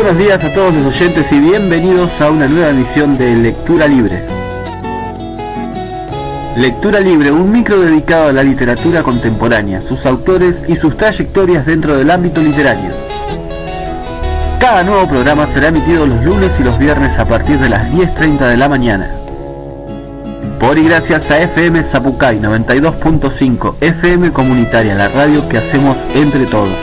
buenos días a todos los oyentes y bienvenidos a una nueva emisión de Lectura Libre. Lectura Libre, un micro dedicado a la literatura contemporánea, sus autores y sus trayectorias dentro del ámbito literario. Cada nuevo programa será emitido los lunes y los viernes a partir de las 10:30 de la mañana. Por y gracias a FM Zapucay 92.5, FM Comunitaria, la radio que hacemos entre todos.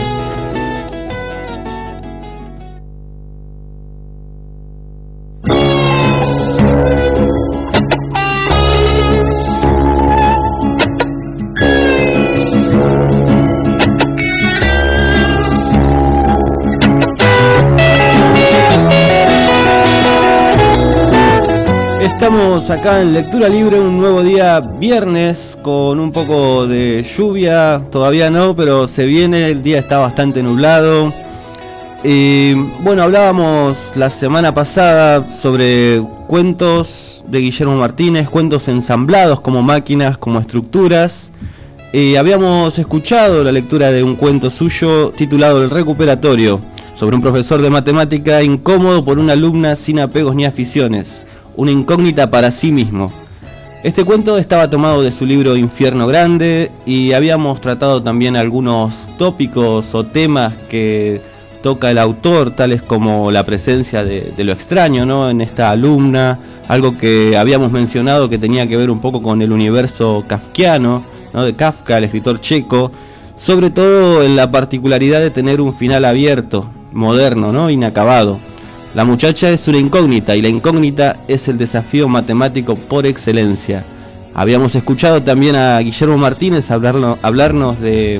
Estamos acá en Lectura Libre, un nuevo día viernes con un poco de lluvia, todavía no, pero se viene, el día está bastante nublado. Bueno, hablábamos la semana pasada sobre cuentos de Guillermo Martínez, cuentos ensamblados como máquinas, como estructuras. Habíamos escuchado la lectura de un cuento suyo titulado El Recuperatorio, sobre un profesor de matemática incómodo por una alumna sin apegos ni aficiones. Una incógnita para sí mismo. Este cuento estaba tomado de su libro Infierno Grande y habíamos tratado también algunos tópicos o temas que toca el autor, tales como la presencia de lo extraño, ¿no?, en esta alumna, algo que habíamos mencionado que tenía que ver un poco con el universo kafkiano, ¿no?, de Kafka, el escritor checo, sobre todo en la particularidad de tener un final abierto, moderno, ¿no?, inacabado. La muchacha es una incógnita y la incógnita es el desafío matemático por excelencia. Habíamos escuchado también a Guillermo Martínez hablarnos de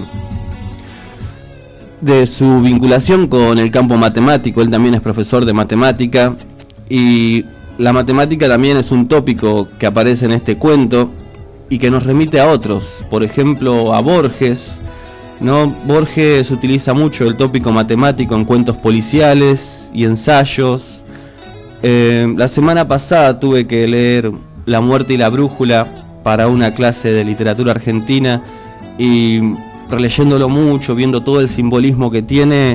su vinculación con el campo matemático. Él también es profesor de matemática y la matemática también es un tópico que aparece en este cuento y que nos remite a otros, por ejemplo a Borges, ¿no? Borges utiliza mucho el tópico matemático en cuentos policiales y ensayos. La semana pasada tuve que leer La muerte y la brújula para una clase de literatura argentina y releyéndolo mucho, viendo todo el simbolismo que tiene,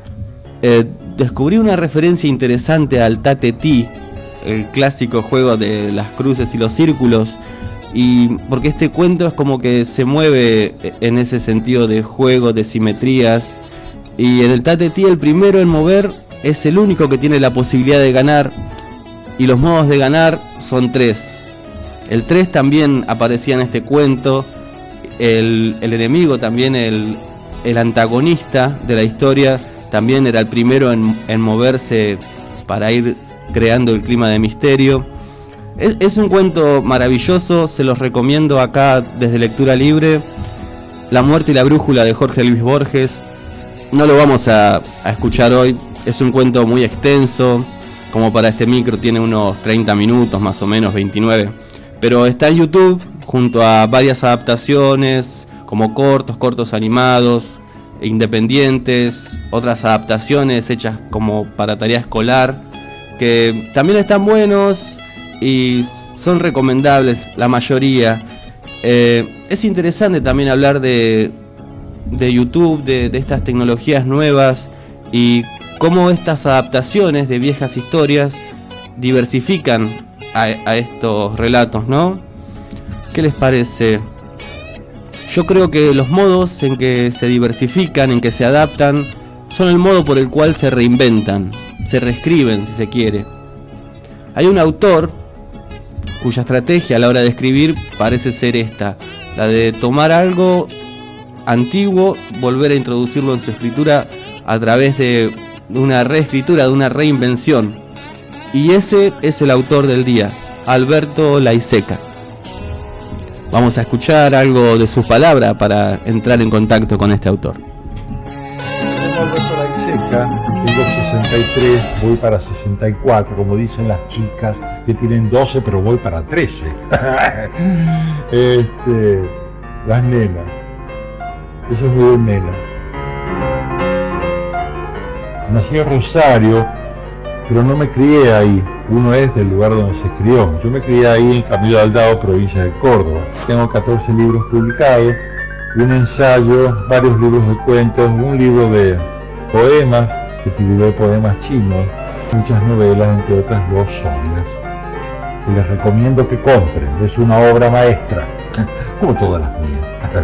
descubrí una referencia interesante al Tate-Ti, el clásico juego de las cruces y los círculos. Y porque este cuento es como que se mueve en ese sentido de juego, de simetrías. Y en el Tate-Ti el primero en mover es el único que tiene la posibilidad de ganar. Y los modos de ganar son 3. El 3 también aparecía en este cuento. El enemigo también, el antagonista de la historia, también era el primero en moverse para ir creando el clima de misterio. Es un cuento maravilloso, se los recomiendo acá desde Lectura Libre. La muerte y la brújula de Jorge Luis Borges. No lo vamos a escuchar hoy, es un cuento muy extenso, como para este micro tiene unos 30 minutos más o menos, 29. Pero está en YouTube junto a varias adaptaciones, como cortos animados, independientes, otras adaptaciones hechas como para tarea escolar, que también están buenos y son recomendables la mayoría. Es interesante también hablar de YouTube, de estas tecnologías nuevas y cómo estas adaptaciones de viejas historias diversifican a estos relatos, ¿no? ¿Qué les parece? Yo creo que los modos en que se diversifican, en que se adaptan, son el modo por el cual se reinventan, se reescriben si se quiere. Hay un autor cuya estrategia a la hora de escribir parece ser esta, la de tomar algo antiguo, volver a introducirlo en su escritura a través de una reescritura, de una reinvención. Y ese es el autor del día, Alberto Laiseca. Vamos a escuchar algo de sus palabras para entrar en contacto con este autor. Alberto Laiseca, tengo 63, voy para 64, como dicen las chicas que tienen 12, pero voy para 13. Las nenas. Eso es muy nena. Nací en Rosario, pero no me crié ahí. Uno es del lugar donde se crió. Yo me crié ahí en Camilo de Aldao, provincia de Córdoba. Tengo 14 libros publicados, un ensayo, varios libros de cuentos, un libro de poemas, que titulé Poemas Chinos, muchas novelas, entre otras Los Sorias, que les recomiendo que compren. Es una obra maestra, como todas las mías.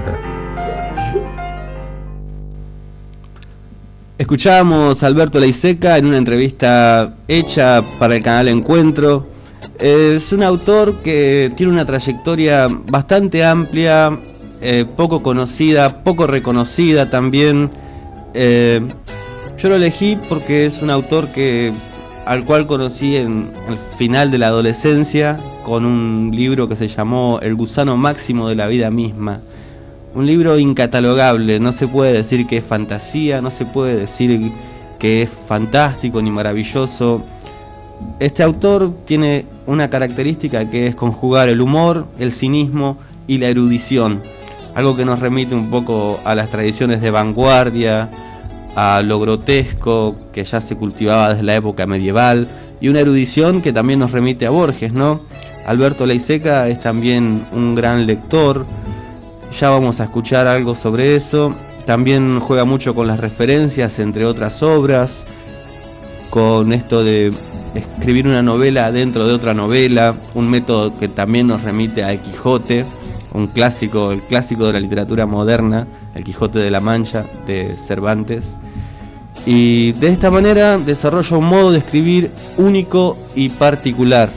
Escuchábamos a Alberto Laiseca en una entrevista hecha para el canal Encuentro. Es un autor que tiene una trayectoria bastante amplia, poco conocida, poco reconocida también. Yo lo elegí porque es un autor al cual conocí en el final de la adolescencia con un libro que se llamó El gusano máximo de la vida misma. Un libro incatalogable, no se puede decir que es fantasía, no se puede decir que es fantástico ni maravilloso. Este autor tiene una característica que es conjugar el humor, el cinismo y la erudición, algo que nos remite un poco a las tradiciones de vanguardia, a lo grotesco que ya se cultivaba desde la época medieval, y una erudición que también nos remite a Borges, ¿no? Alberto Laiseca es también un gran lector. Ya vamos a escuchar algo sobre eso. También juega mucho con las referencias, entre otras obras, con esto de escribir una novela dentro de otra novela, un método que también nos remite al Quijote, un clásico, el clásico de la literatura moderna, el Quijote de la Mancha de Cervantes. Y de esta manera desarrolla un modo de escribir único y particular.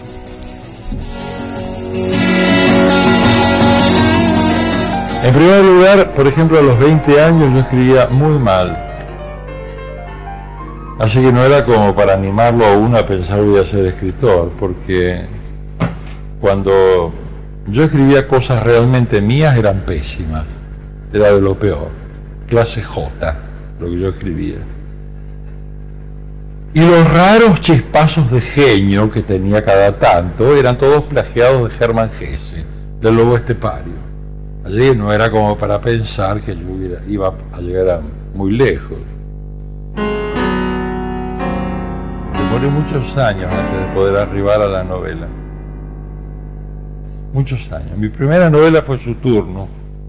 En primer lugar, por ejemplo, a los 20 años yo escribía muy mal. Así que no era como para animarlo a uno a pensar voy a ser escritor, porque cuando yo escribía cosas realmente mías eran pésimas, era de lo peor, clase J, lo que yo escribía. Y los raros chispazos de genio que tenía cada tanto eran todos plagiados de Hermann Hesse, del Lobo Estepario. Así no era como para pensar que yo iba a llegar muy lejos. Demoré muchos años antes de poder arribar a la novela. Muchos años. Mi primera novela fue Su turno.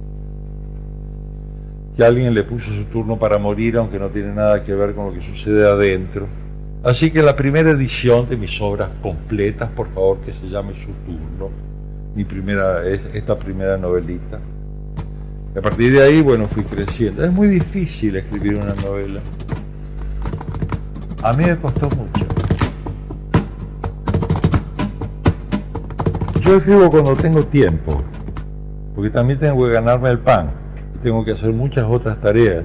Que alguien le puso su turno para morir, aunque no tiene nada que ver con lo que sucede adentro. Así que la primera edición de mis obras completas, por favor, que se llame Su turno. Esta primera novelita. Y a partir de ahí, bueno, fui creciendo. Es muy difícil escribir una novela. A mí me costó mucho. Yo escribo cuando tengo tiempo, porque también tengo que ganarme el pan y tengo que hacer muchas otras tareas.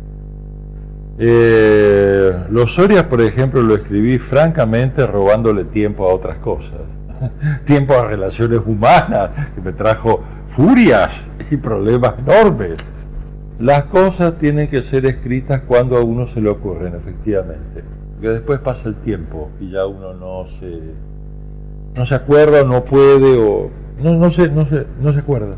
Los Sorias, por ejemplo, lo escribí francamente robándole tiempo a otras cosas. Tiempo a relaciones humanas, que me trajo furias y problemas enormes. Las cosas tienen que ser escritas cuando a uno se le ocurren, efectivamente. Porque después pasa el tiempo y ya uno no se acuerda, o no puede, o no se acuerda.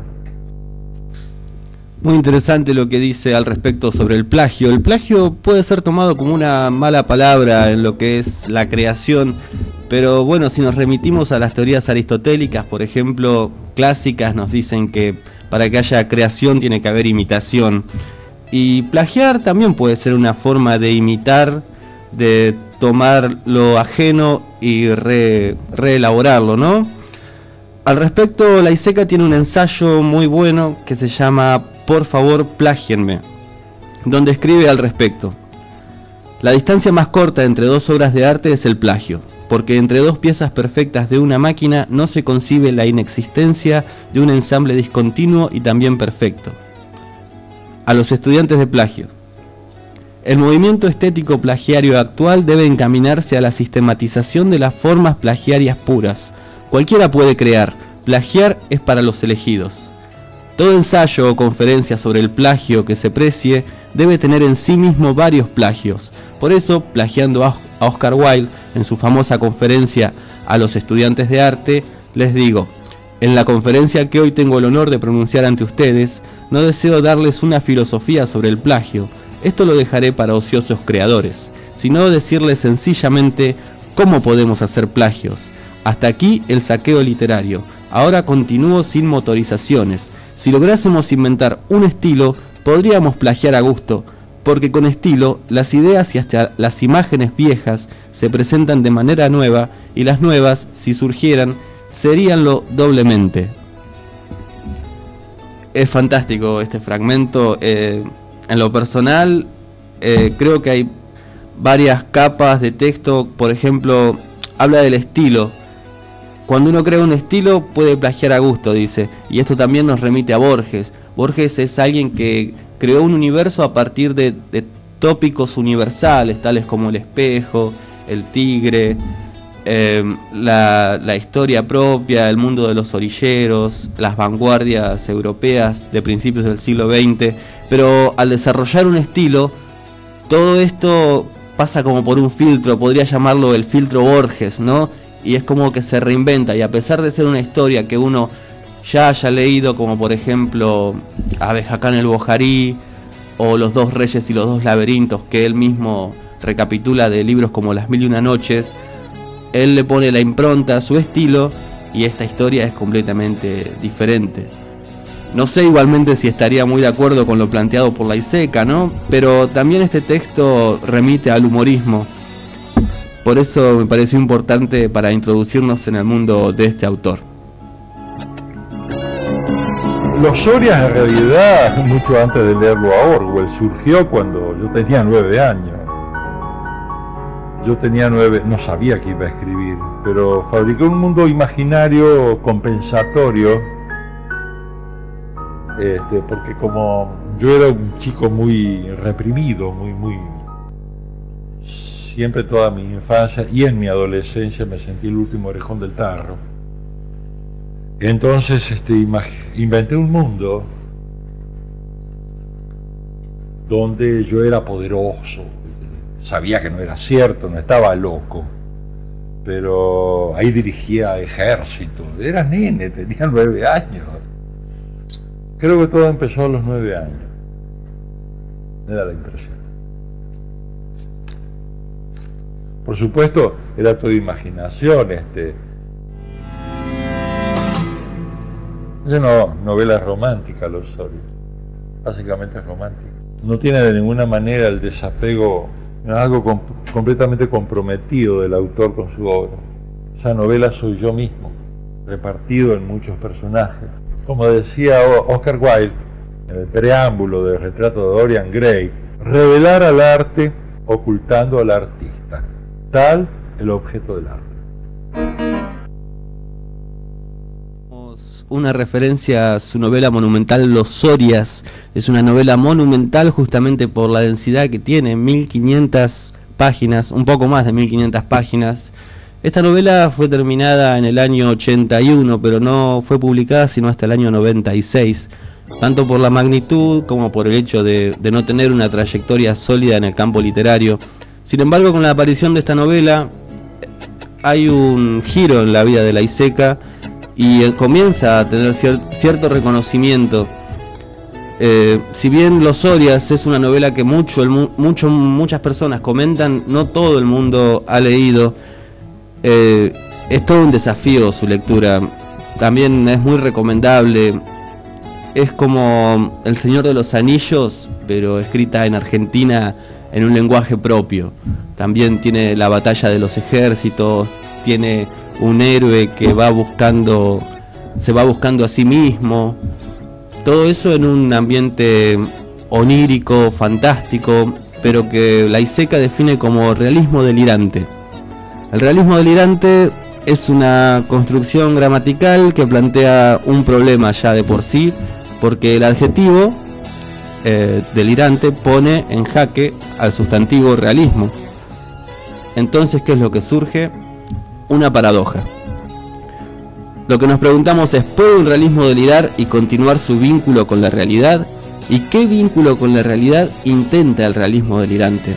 Muy interesante lo que dice al respecto sobre el plagio. El plagio puede ser tomado como una mala palabra en lo que es la creación, pero bueno, si nos remitimos a las teorías aristotélicas, por ejemplo, clásicas, nos dicen que para que haya creación tiene que haber imitación. Y plagiar también puede ser una forma de imitar, de tomar lo ajeno y reelaborarlo, ¿no? Al respecto, Laiseca tiene un ensayo muy bueno que se llama Por favor, plágienme, donde escribe al respecto: la distancia más corta entre dos obras de arte es el plagio, porque entre dos piezas perfectas de una máquina no se concibe la inexistencia de un ensamble discontinuo y también perfecto. A los estudiantes de plagio: el movimiento estético plagiario actual debe encaminarse a la sistematización de las formas plagiarias puras. Cualquiera puede crear, plagiar es para los elegidos. Todo ensayo o conferencia sobre el plagio que se precie debe tener en sí mismo varios plagios. Por eso, plagiando a Oscar Wilde en su famosa conferencia a los estudiantes de arte, les digo: en la conferencia que hoy tengo el honor de pronunciar ante ustedes, no deseo darles una filosofía sobre el plagio, esto lo dejaré para ociosos creadores, sino decirles sencillamente cómo podemos hacer plagios. Hasta aquí el saqueo literario, ahora continúo sin motorizaciones. Si lográsemos inventar un estilo, podríamos plagiar a gusto, porque con estilo las ideas y hasta las imágenes viejas se presentan de manera nueva, y las nuevas, si surgieran, seríanlo doblemente. Es fantástico este fragmento. En lo personal, creo que hay varias capas de texto. Por ejemplo, habla del estilo. Cuando uno crea un estilo puede plagiar a gusto, dice. Y esto también nos remite a Borges. Borges es alguien que creó un universo a partir de tópicos universales, tales como el espejo, el tigre, la historia propia, el mundo de los orilleros, las vanguardias europeas de principios del siglo XX. Pero al desarrollar un estilo, todo esto pasa como por un filtro, podría llamarlo el filtro Borges, ¿no? Y es como que se reinventa, y a pesar de ser una historia que uno ya haya leído, como por ejemplo Abejacán el Bojarí o Los dos reyes y los dos laberintos, que él mismo recapitula de libros como Las mil y una noches, él le pone la impronta a su estilo y esta historia es completamente diferente. No sé igualmente si estaría muy de acuerdo con lo planteado por Laiseka, ¿no? Pero también este texto remite al humorismo. Por eso me pareció importante para introducirnos en el mundo de este autor. Los Soria, en realidad, mucho antes de leerlo a Orwell, surgió cuando yo tenía 9 años. Yo tenía 9, no sabía que iba a escribir, pero fabriqué un mundo imaginario compensatorio, porque como yo era un chico muy reprimido, siempre toda mi infancia y en mi adolescencia me sentí el último orejón del tarro. Entonces inventé un mundo donde yo era poderoso. Sabía que no era cierto, no estaba loco, pero ahí dirigía ejército. Era nene, tenía 9 años. Creo que todo empezó a los 9 años. Me da la impresión. Por supuesto, era toda imaginación. No, novela romántica, Los Soria. Básicamente es romántica. No tiene de ninguna manera el desapego, algo completamente comprometido del autor con su obra. Esa novela soy yo mismo, repartido en muchos personajes. Como decía Oscar Wilde en el preámbulo del retrato de Dorian Gray, revelar al arte ocultando al artista, tal el objeto del arte. Una referencia a su novela monumental Los Sorias. Es una novela monumental justamente por la densidad que tiene, 1500 páginas, un poco más de 1500 páginas. Esta novela fue terminada en el año 81, pero no fue publicada sino hasta el año 96, tanto por la magnitud como por el hecho de no tener una trayectoria sólida en el campo literario. Sin embargo, con la aparición de esta novela hay un giro en la vida de Laiseka y comienza a tener cierto reconocimiento. Si bien Los Sorias es una novela que muchas personas comentan, no todo el mundo ha leído. Es todo un desafío su lectura. También es muy recomendable. Es como El Señor de los Anillos, pero escrita en Argentina en un lenguaje propio. También tiene la batalla de los ejércitos, tiene un héroe que se va buscando a sí mismo. Todo eso en un ambiente onírico, fantástico, pero que Laiseka define como realismo delirante. El realismo delirante es una construcción gramatical que plantea un problema ya de por sí, porque el adjetivo delirante pone en jaque al sustantivo realismo. Entonces, ¿qué es lo que surge? Una paradoja. Lo que nos preguntamos es: ¿puede un realismo delirar y continuar su vínculo con la realidad? ¿Y qué vínculo con la realidad intenta el realismo delirante?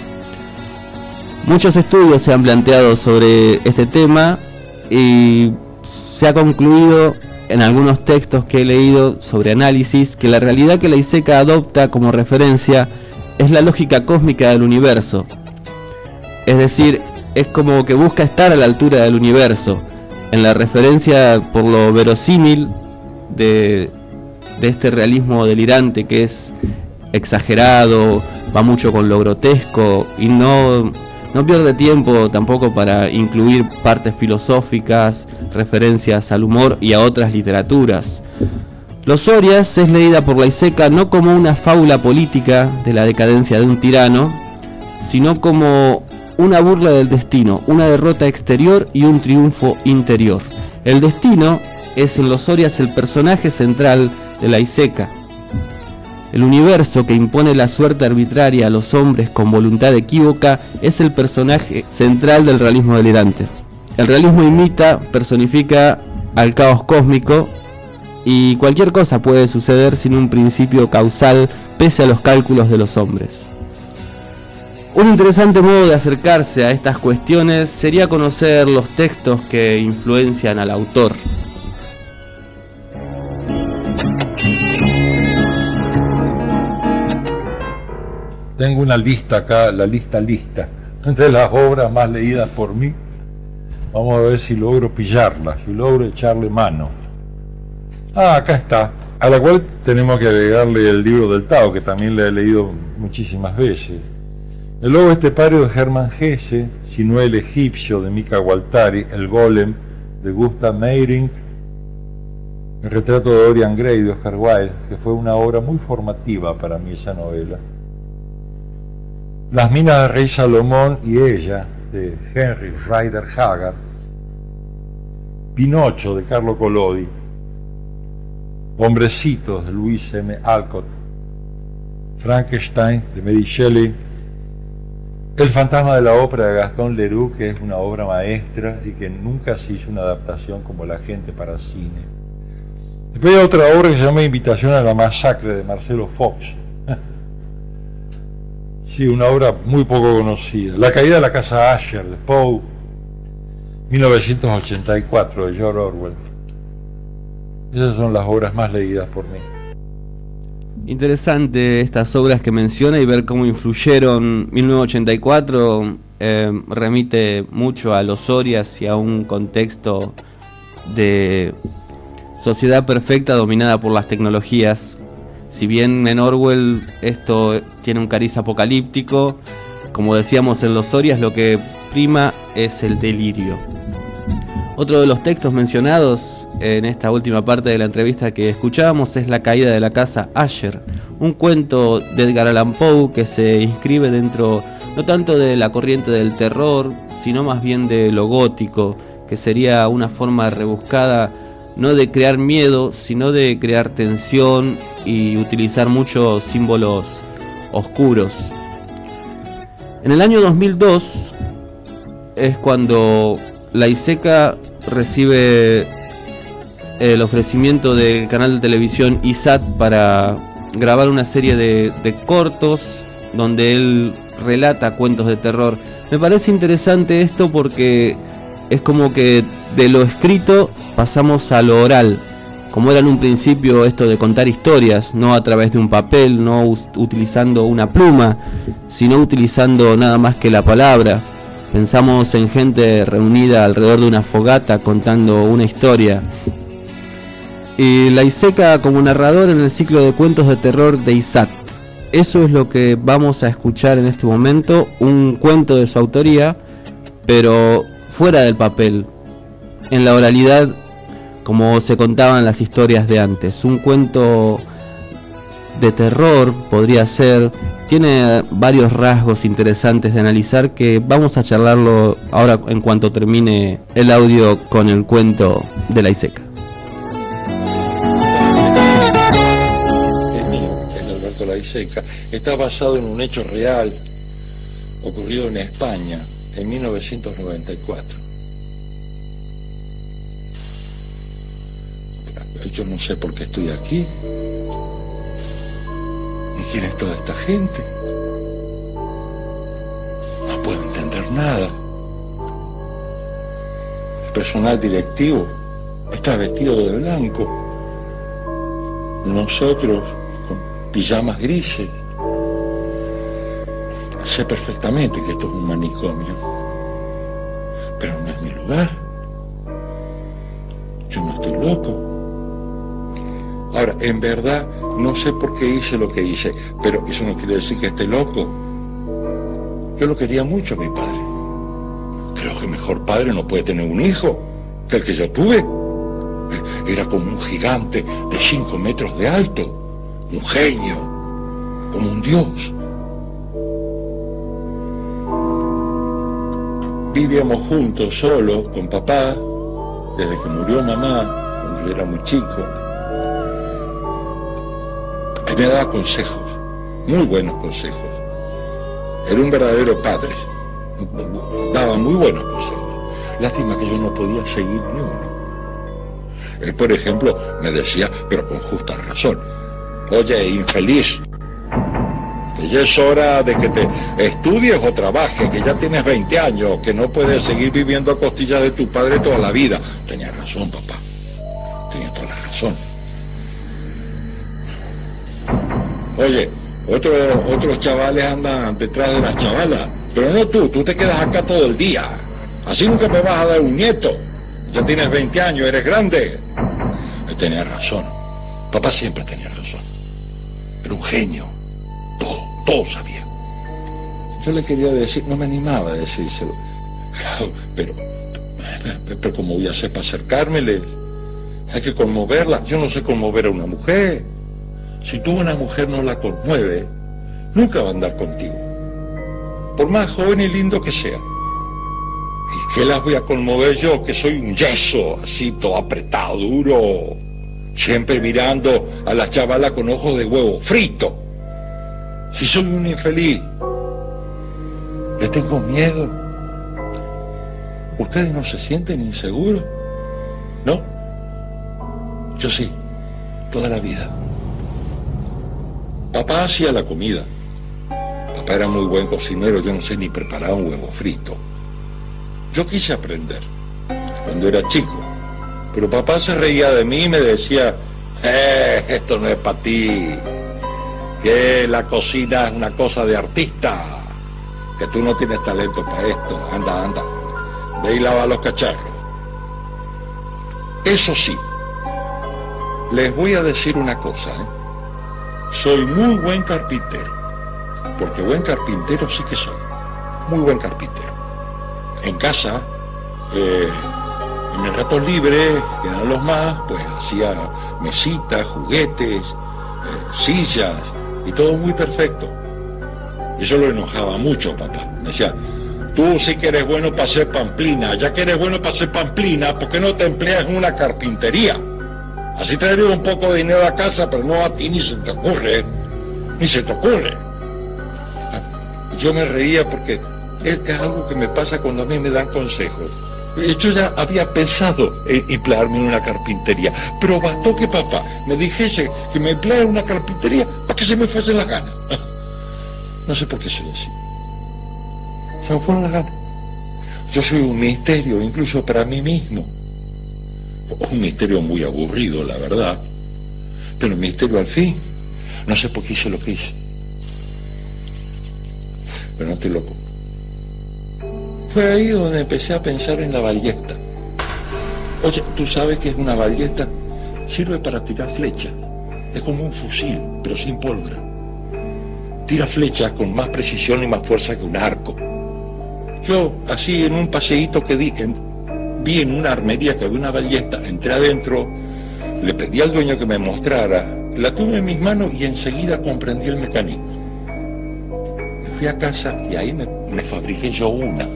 Muchos estudios se han planteado sobre este tema y se ha concluido en algunos textos que he leído sobre análisis que la realidad que Laiseka adopta como referencia es la lógica cósmica del universo. Es decir, es como que busca estar a la altura del universo, en la referencia por lo verosímil de este realismo delirante que es exagerado, va mucho con lo grotesco y no pierde tiempo tampoco para incluir partes filosóficas, referencias al humor y a otras literaturas. Los Orias es leída por Laiseka no como una fábula política de la decadencia de un tirano, sino como una burla del destino, una derrota exterior y un triunfo interior. El destino es en Los Orias el personaje central de Laiseka. El universo que impone la suerte arbitraria a los hombres con voluntad equívoca es el personaje central del realismo delirante. El realismo imita, personifica al caos cósmico y cualquier cosa puede suceder sin un principio causal pese a los cálculos de los hombres. Un interesante modo de acercarse a estas cuestiones sería conocer los textos que influencian al autor. Tengo una lista acá, la lista de las obras más leídas por mí. Vamos a ver si logro pillarla, si logro echarle mano. Acá está. A la cual tenemos que agregarle el libro del Tao, que también le he leído muchísimas veces. El lobo estepario de Hermann Hesse, Sino el egipcio de Mika Waltari, El golem de Gustav Meyrink, El retrato de Dorian Gray de Oscar Wilde, que fue una obra muy formativa para mí esa novela. Las minas del rey Salomón y ella, de Henry Rider Haggard. Pinocho, de Carlo Collodi. Hombrecitos, de Louis M. Alcott. Frankenstein, de Mary Shelley. El fantasma de la ópera, de Gaston Leroux, que es una obra maestra y que nunca se hizo una adaptación como La gente para cine. Después hay otra obra que se llama Invitación a la masacre, de Marcelo Fox. Sí, una obra muy poco conocida. La caída de la casa Asher, de Poe. 1984, de George Orwell. Esas son las obras más leídas por mí. Interesante estas obras que menciona y ver cómo influyeron. 1984 remite mucho a Los Orias y a un contexto de sociedad perfecta dominada por las tecnologías. Si bien en Orwell esto tiene un cariz apocalíptico, como decíamos en Los Orias, lo que prima es el delirio. Otro de los textos mencionados en esta última parte de la entrevista que escuchábamos es La caída de la casa Asher, un cuento de Edgar Allan Poe que se inscribe dentro no tanto de la corriente del terror, sino más bien de lo gótico, que sería una forma rebuscada no de crear miedo, sino de crear tensión y utilizar muchos símbolos oscuros. En el año 2002 es cuando Laiseka recibe el ofrecimiento del canal de televisión ISAT para grabar una serie de cortos donde él relata cuentos de terror. Me parece interesante esto porque es como que de lo escrito pasamos a lo oral, como era en un principio esto de contar historias, no a través de un papel, no utilizando una pluma, sino utilizando nada más que la palabra. Pensamos en gente reunida alrededor de una fogata contando una historia. Y Laiseka como narrador en el ciclo de cuentos de terror de ISAT. Eso es lo que vamos a escuchar en este momento, un cuento de su autoría, pero fuera del papel, en la oralidad, como se contaban las historias de antes. Un cuento de terror podría ser, tiene varios rasgos interesantes de analizar que vamos a charlarlo ahora en cuanto termine el audio con el cuento de Laiseka. Es mío, es Alberto Laiseka. Está basado en un hecho real ocurrido en España en 1994. Yo no sé por qué estoy aquí, ni quién es toda esta gente. No puedo entender nada. El personal directivo está vestido de blanco. Nosotros con pijamas grises. Sé perfectamente que esto es un manicomio, pero no es mi lugar. Yo no estoy loco. Ahora, en verdad, no sé por qué hice lo que hice, pero eso no quiere decir que esté loco. Yo lo quería mucho a mi padre. Creo que mejor padre no puede tener un hijo que el que yo tuve. Era como un gigante de 5 metros de alto, un genio, como un dios. Vivíamos juntos, solos, con papá, desde que murió mamá, cuando yo era muy chico. Él me daba consejos, muy buenos consejos. Era un verdadero padre, daba muy buenos consejos. Lástima que yo no podía seguir ni uno. Él, por ejemplo, me decía, pero con justa razón, oye, infeliz, que ya es hora de que te estudies o trabajes, que ya tienes 20 años, que no puedes seguir viviendo a costillas de tu padre toda la vida. Tenía razón, papá, tenía toda la razón. Oye, otros chavales andan detrás de las chavalas, pero no tú te quedas acá todo el día. Así nunca me vas a dar un nieto. Ya tienes 20 años, eres grande. Él tenía razón. Papá siempre tenía razón. Era un genio. Todo sabía. Yo le quería decir, no me animaba a decírselo. Claro, pero ¿cómo voy a hacer para acercármele? Hay que conmoverla. Yo no sé conmover a una mujer. Si tú una mujer no la conmueve, nunca va a andar contigo. Por más joven y lindo que sea. ¿Y qué las voy a conmover yo, que soy un yeso, así todo apretado, duro? Siempre mirando a la chavala con ojos de huevo frito. Si soy un infeliz, le tengo miedo. ¿Ustedes no se sienten inseguros? ¿No? Yo sí, toda la vida. Papá hacía la comida. Papá era muy buen cocinero, yo no sé ni preparar un huevo frito. Yo quise aprender cuando era chico, pero papá se reía de mí y me decía, esto no es para ti, que la cocina es una cosa de artista, que tú no tienes talento para esto, anda, ve y lava los cacharros. Eso sí, les voy a decir una cosa, soy muy buen carpintero, porque buen carpintero sí que soy, muy buen carpintero. En casa, en el rato libre, que eran los más, pues hacía mesitas, juguetes, sillas, y todo muy perfecto. Eso lo enojaba mucho, papá. Me decía, tú sí que eres bueno para hacer pamplina, ya que eres bueno para hacer pamplina, ¿por qué no te empleas en una carpintería? Así traería un poco de dinero a casa, pero no a ti ni se te ocurre, ni se te ocurre. Y yo me reía porque es algo que me pasa cuando a mí me dan consejos. Yo ya había pensado en emplearme en una carpintería, pero bastó que papá me dijese que me empleara en una carpintería para que se me fuesen las ganas. No sé por qué soy así. Se me fueron las ganas. Yo soy un misterio, incluso para mí mismo. Un misterio muy aburrido, la verdad. Pero un misterio al fin. No sé por qué hice lo que hice. Pero no estoy loco. Fue ahí donde empecé a pensar en la ballesta. Oye, ¿tú sabes qué es una ballesta? Sirve para tirar flechas. Es como un fusil, pero sin pólvora. Tira flechas con más precisión y más fuerza que un arco. Yo, así en un paseíto que vi en una armería que había una ballesta, entré adentro, le pedí al dueño que me mostrara, la tuve en mis manos y enseguida comprendí el mecanismo. Me fui a casa y ahí me fabriqué yo una.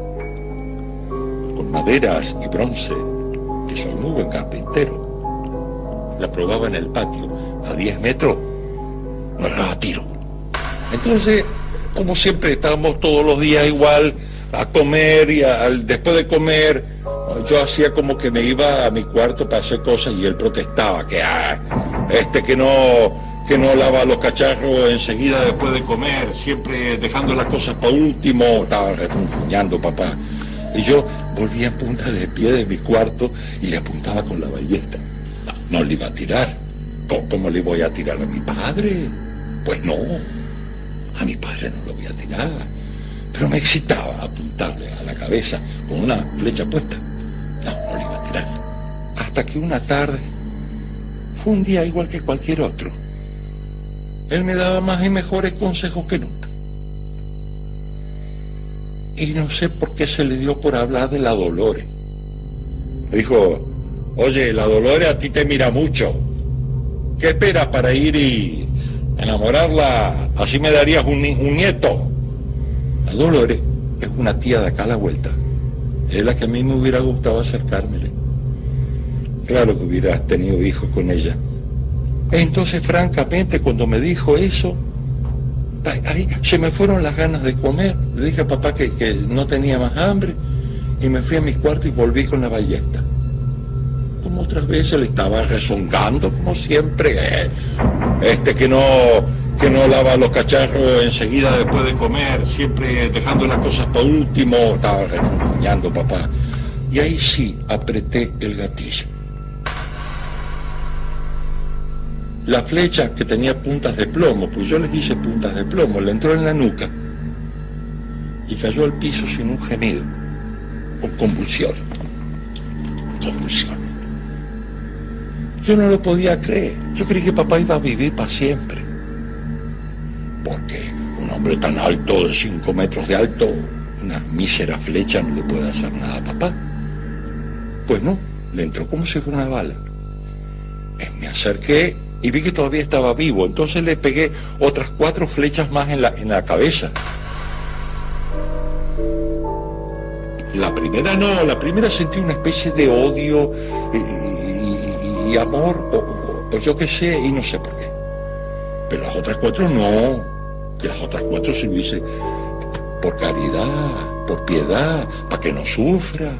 Con maderas y bronce, que soy muy buen carpintero. La probaba en el patio, a 10 metros, no erraba tiro. Entonces, como siempre, estábamos todos los días igual, a comer y después de comer, yo hacía como que me iba a mi cuarto para hacer cosas y él protestaba, que no lava los cacharros enseguida después de comer, siempre dejando las cosas para último, estaba refunfuñando papá. Y yo volvía en punta de pie de mi cuarto y le apuntaba con la ballesta. No le iba a tirar. ¿Cómo le voy a tirar a mi padre? Pues no, a mi padre no lo voy a tirar. Pero me excitaba apuntarle a la cabeza con una flecha puesta. No le iba a tirar. Hasta que una tarde fue un día igual que cualquier otro. Él me daba más y mejores consejos que nunca. Y no sé por qué se le dio por hablar de la Dolores. Me dijo, oye, la Dolores a ti te mira mucho. ¿Qué esperas para ir y enamorarla? Así me darías un nieto. La Dolores es una tía de acá a la vuelta. Es la que a mí me hubiera gustado acercármele. Claro que hubieras tenido hijos con ella. Entonces, francamente, cuando me dijo eso, ahí se me fueron las ganas de comer. Le dije a papá que no tenía más hambre y me fui a mi cuarto y volví con la ballesta. Como otras veces le estaba rezongando, como siempre, que no lava los cacharros enseguida después de comer, siempre dejando las cosas para último, estaba refunfuñando papá. Y ahí sí apreté el gatillo. La flecha, que tenía puntas de plomo, pues yo les hice puntas de plomo, le entró en la nuca y cayó al piso sin un gemido, con convulsión. Yo no lo podía creer. Yo creí que papá iba a vivir para siempre. Porque un hombre tan alto, de 5 metros de alto, una mísera flecha no le puede hacer nada a papá. Pues no, le entró como si fuera una bala. Me acerqué y vi que todavía estaba vivo. Entonces le pegué otras 4 flechas más en la cabeza. La primera no, la primera sentí una especie de odio y amor, o yo qué sé, y no sé por qué. Pero las otras 4 no, que las otras 4 se lo hice por caridad, por piedad, para que no sufra,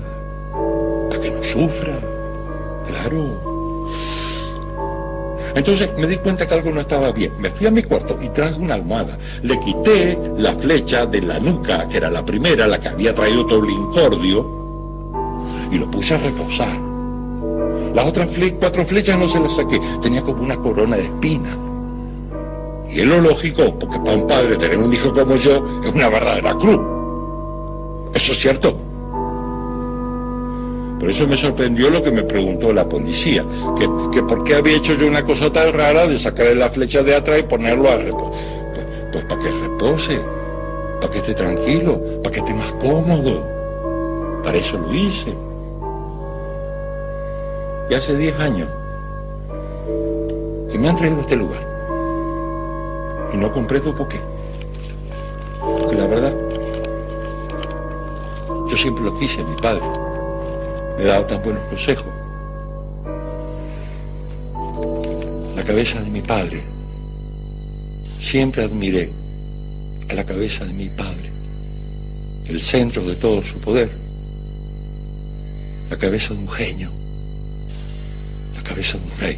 claro. Entonces me di cuenta que algo no estaba bien. Me fui a mi cuarto y traje una almohada. Le quité la flecha de la nuca, que era la primera, la que había traído todo el incordio, y lo puse a reposar. Las otras 4 flechas no se las saqué. Tenía como una corona de espinas. Y es lo lógico, porque para un padre tener un hijo como yo es una verdadera cruz. ¿Eso es cierto? Por eso me sorprendió lo que me preguntó la policía, que por qué había hecho yo una cosa tan rara de sacarle la flecha de atrás y ponerlo a reposar. Pues para que repose, para que esté tranquilo, para que esté más cómodo. Para eso lo hice. Y hace 10 años que me han traído a este lugar. Y no comprendo por qué. Porque la verdad, yo siempre lo quise a mi padre. Me ha dado tan buenos consejos. La cabeza de mi padre. Siempre admiré a la cabeza de mi padre. El centro de todo su poder. La cabeza de un genio. La cabeza de un rey.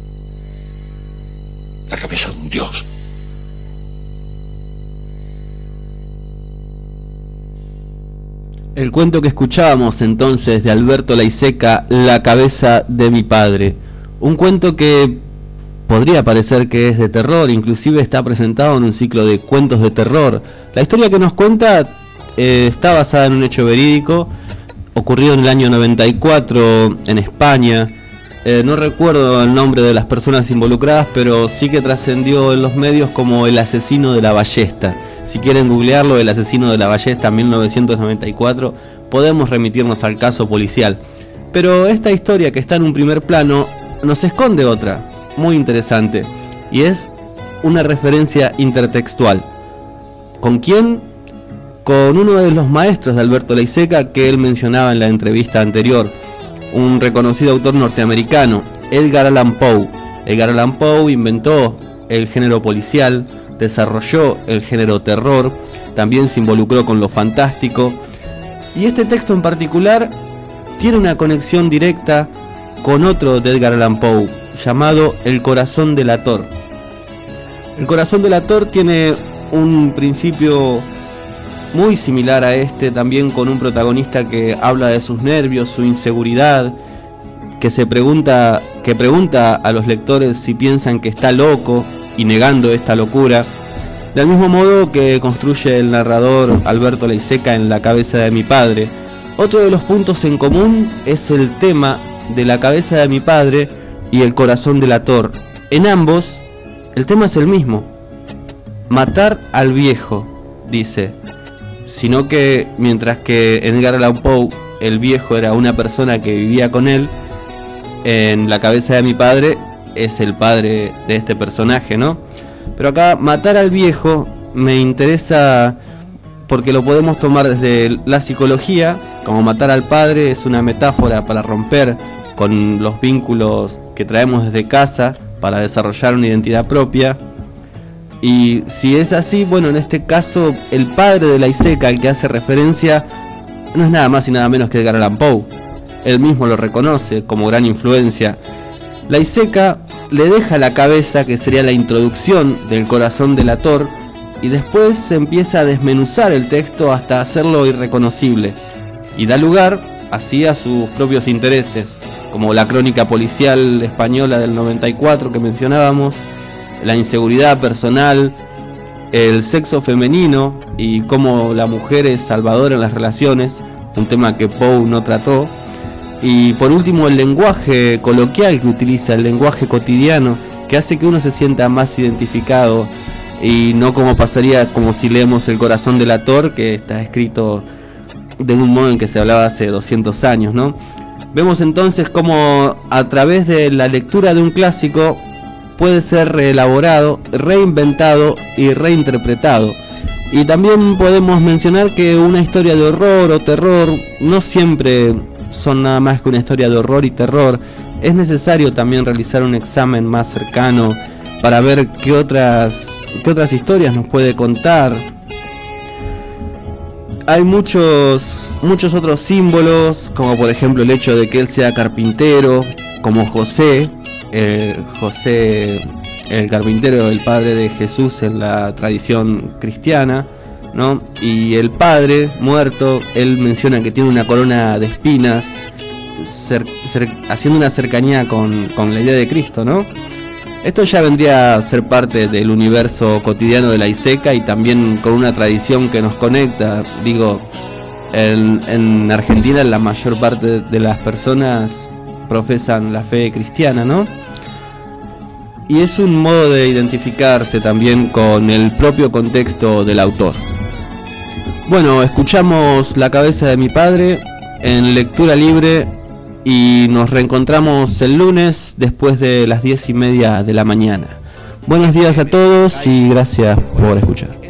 La cabeza de un dios. El cuento que escuchábamos entonces de Alberto Laiseca, La cabeza de mi padre. Un cuento que podría parecer que es de terror, inclusive está presentado en un ciclo de cuentos de terror. La historia que nos cuenta está basada en un hecho verídico, ocurrido en el año 94 en España. No recuerdo el nombre de las personas involucradas, pero sí que trascendió en los medios como el asesino de la ballesta. Si quieren googlearlo, el asesino de la ballesta 1994, podemos remitirnos al caso policial. Pero esta historia que está en un primer plano nos esconde otra, muy interesante, y es una referencia intertextual. ¿Con quién? Con uno de los maestros de Alberto Laiseca que él mencionaba en la entrevista anterior, un reconocido autor norteamericano, Edgar Allan Poe. Edgar Allan Poe inventó el género policial, desarrolló el género terror, también se involucró con lo fantástico, y este texto en particular tiene una conexión directa con otro de Edgar Allan Poe, llamado El corazón delator. El corazón delator tiene un principio muy similar a este, también con un protagonista que habla de sus nervios, su inseguridad, que pregunta a los lectores si piensan que está loco y negando esta locura, del mismo modo que construye el narrador Alberto Laiseca en La cabeza de mi padre. Otro de los puntos en común es el tema de la cabeza de mi padre, y El corazón delator. En ambos, el tema es el mismo. Matar al viejo, dice. Sino que mientras que en Edgar Allan Poe el viejo era una persona que vivía con él, en La cabeza de mi padre es el padre de este personaje, ¿no? Pero acá matar al viejo me interesa porque lo podemos tomar desde la psicología, como matar al padre es una metáfora para romper con los vínculos que traemos desde casa para desarrollar una identidad propia. Y si es así, bueno, en este caso el padre de Laiseca, al que hace referencia, no es nada más y nada menos que Edgar Allan Poe. Él mismo lo reconoce como gran influencia. Laiseca le deja la cabeza, que sería la introducción del corazón delator, y después se empieza a desmenuzar el texto hasta hacerlo irreconocible, y da lugar así a sus propios intereses, como la crónica policial española del 94 que mencionábamos, la inseguridad personal, el sexo femenino y cómo la mujer es salvadora en las relaciones, un tema que Poe no trató, y por último el lenguaje coloquial que utiliza, el lenguaje cotidiano, que hace que uno se sienta más identificado y no como pasaría como si leemos El corazón delator, que está escrito de un modo en que se hablaba hace 200 años, ¿no? Vemos entonces cómo a través de la lectura de un clásico puede ser reelaborado, reinventado y reinterpretado. Y también podemos mencionar que una historia de horror o terror no siempre son nada más que una historia de horror y terror. Es necesario también realizar un examen más cercano para ver qué otras historias nos puede contar. Hay muchos otros símbolos, como por ejemplo el hecho de que él sea carpintero, como José el carpintero, el padre de Jesús en la tradición cristiana, ¿no? Y el padre muerto, él menciona que tiene una corona de espinas, haciendo una cercanía con la idea de Cristo, ¿no? Esto ya vendría a ser parte del universo cotidiano de Laiseca y también con una tradición que nos conecta. Digo, en Argentina la mayor parte de las personas profesan la fe cristiana, ¿no? Y es un modo de identificarse también con el propio contexto del autor. Bueno, escuchamos La cabeza de mi padre en lectura libre y nos reencontramos el lunes después de las 10:30 de la mañana. Buenos días a todos y gracias por escuchar.